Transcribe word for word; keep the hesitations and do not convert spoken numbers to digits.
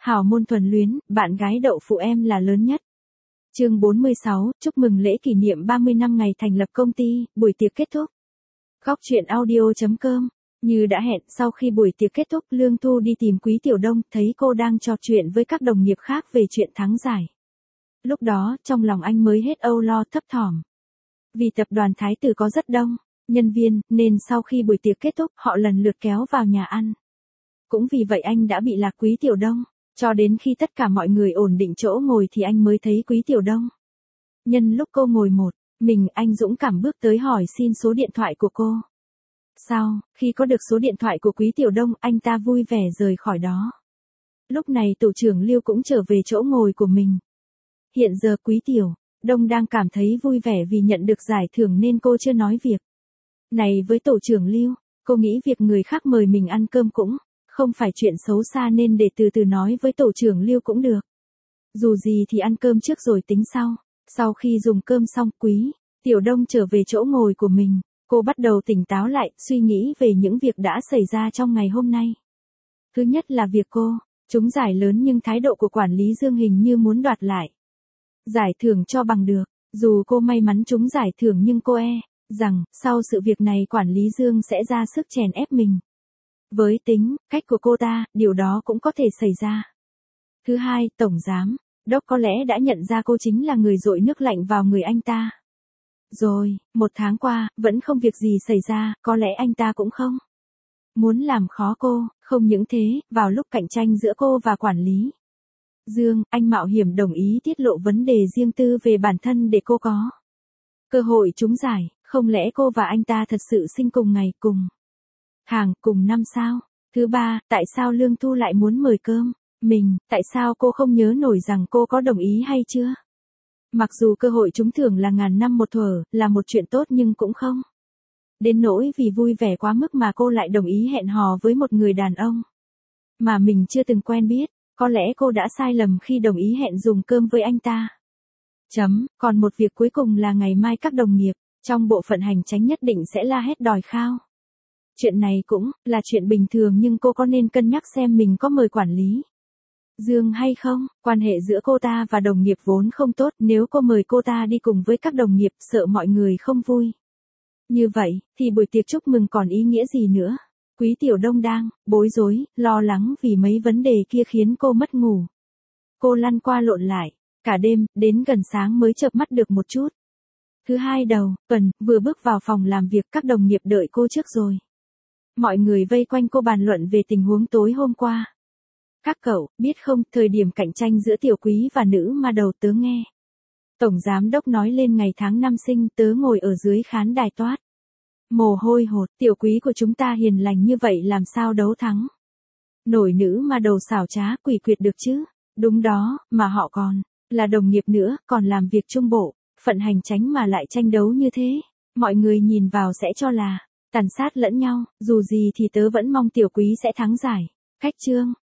Hào môn thuần luyến, bạn gái đậu phụ em là lớn nhất. Chương bốn mươi sáu, chúc mừng lễ kỷ niệm ba mươi năm ngày thành lập công ty, buổi tiệc kết thúc. Góc truyện audio chấm com. Như đã hẹn, sau khi buổi tiệc kết thúc, Lương Thu đi tìm Quý Tiểu Đông, thấy cô đang trò chuyện với các đồng nghiệp khác về chuyện thắng giải. Lúc đó, trong lòng anh mới hết âu lo thấp thỏm. Vì tập đoàn Thái Tử có rất đông nhân viên, nên sau khi buổi tiệc kết thúc, họ lần lượt kéo vào nhà ăn. Cũng vì vậy anh đã bị lạc Quý Tiểu Đông, cho đến khi tất cả mọi người ổn định chỗ ngồi thì anh mới thấy Quý Tiểu Đông. Nhân lúc cô ngồi một mình, anh dũng cảm bước tới hỏi xin số điện thoại của cô. Sau khi có được số điện thoại của Quý Tiểu Đông, anh ta vui vẻ rời khỏi đó. Lúc này tổ trưởng Lưu cũng trở về chỗ ngồi của mình. Hiện giờ Quý Tiểu Đông đang cảm thấy vui vẻ vì nhận được giải thưởng nên cô chưa nói việc này với tổ trưởng Lưu. Cô nghĩ việc người khác mời mình ăn cơm cũng không phải chuyện xấu xa nên để từ từ nói với tổ trưởng Lưu cũng được. Dù gì thì ăn cơm trước rồi tính sau. Sau khi dùng cơm xong, Quý Tiểu Đông trở về chỗ ngồi của mình. Cô bắt đầu tỉnh táo lại, suy nghĩ về những việc đã xảy ra trong ngày hôm nay. Thứ nhất là việc cô trúng giải lớn nhưng thái độ của quản lý Dương hình như muốn đoạt lại giải thưởng cho bằng được. Dù cô may mắn trúng giải thưởng nhưng cô e rằng sau sự việc này quản lý Dương sẽ ra sức chèn ép mình. Với tính cách của cô ta, điều đó cũng có thể xảy ra. Thứ hai, tổng giám đốc có lẽ đã nhận ra cô chính là người dội nước lạnh vào người anh ta. Rồi, một tháng qua, vẫn không việc gì xảy ra, có lẽ anh ta cũng không muốn làm khó cô. Không những thế, vào lúc cạnh tranh giữa cô và quản lý Dương, anh mạo hiểm đồng ý tiết lộ vấn đề riêng tư về bản thân để cô có cơ hội trúng giải. Không lẽ cô và anh ta thật sự sinh cùng ngày, cùng tháng, cùng năm sao? Thứ ba, tại sao Lương Thu lại muốn mời cơm mình, tại sao cô không nhớ nổi rằng cô có đồng ý hay chưa? Mặc dù cơ hội trúng thưởng là ngàn năm một thuở, là một chuyện tốt nhưng cũng không đến nỗi vì vui vẻ quá mức mà cô lại đồng ý hẹn hò với một người đàn ông mà mình chưa từng quen biết. Có lẽ cô đã sai lầm khi đồng ý hẹn dùng cơm với anh ta. Chấm, còn một việc cuối cùng là ngày mai các đồng nghiệp trong bộ phận hành chánh nhất định sẽ la hét đòi khao. Chuyện này cũng là chuyện bình thường nhưng cô có nên cân nhắc xem mình có mời quản lý Dương hay không? Quan hệ giữa cô ta và đồng nghiệp vốn không tốt, nếu cô mời cô ta đi cùng với các đồng nghiệp sợ mọi người không vui. Như vậy, thì buổi tiệc chúc mừng còn ý nghĩa gì nữa? Quý Tiểu Đông đang bối rối, lo lắng vì mấy vấn đề kia khiến cô mất ngủ. Cô lăn qua lộn lại cả đêm, đến gần sáng mới chợp mắt được một chút. Thứ hai đầu tuần, vừa bước vào phòng làm việc, các đồng nghiệp đợi cô trước rồi. Mọi người vây quanh cô bàn luận về tình huống tối hôm qua. Các cậu biết không, thời điểm cạnh tranh giữa Tiểu Quý và nữ ma đầu tớ nghe tổng giám đốc nói lên ngày tháng năm sinh, tớ ngồi ở dưới khán đài toát mồ hôi hột. Tiểu Quý của chúng ta hiền lành như vậy làm sao đấu thắng nổi nữ ma đầu xảo trá quỷ quyệt được chứ? Đúng đó, mà họ còn là đồng nghiệp nữa, còn làm việc chung bộ phận hành chánh mà lại tranh đấu như thế. Mọi người nhìn vào sẽ cho là tàn sát lẫn nhau. Dù gì thì tớ vẫn mong Tiểu Quý sẽ thắng giải. Khách trương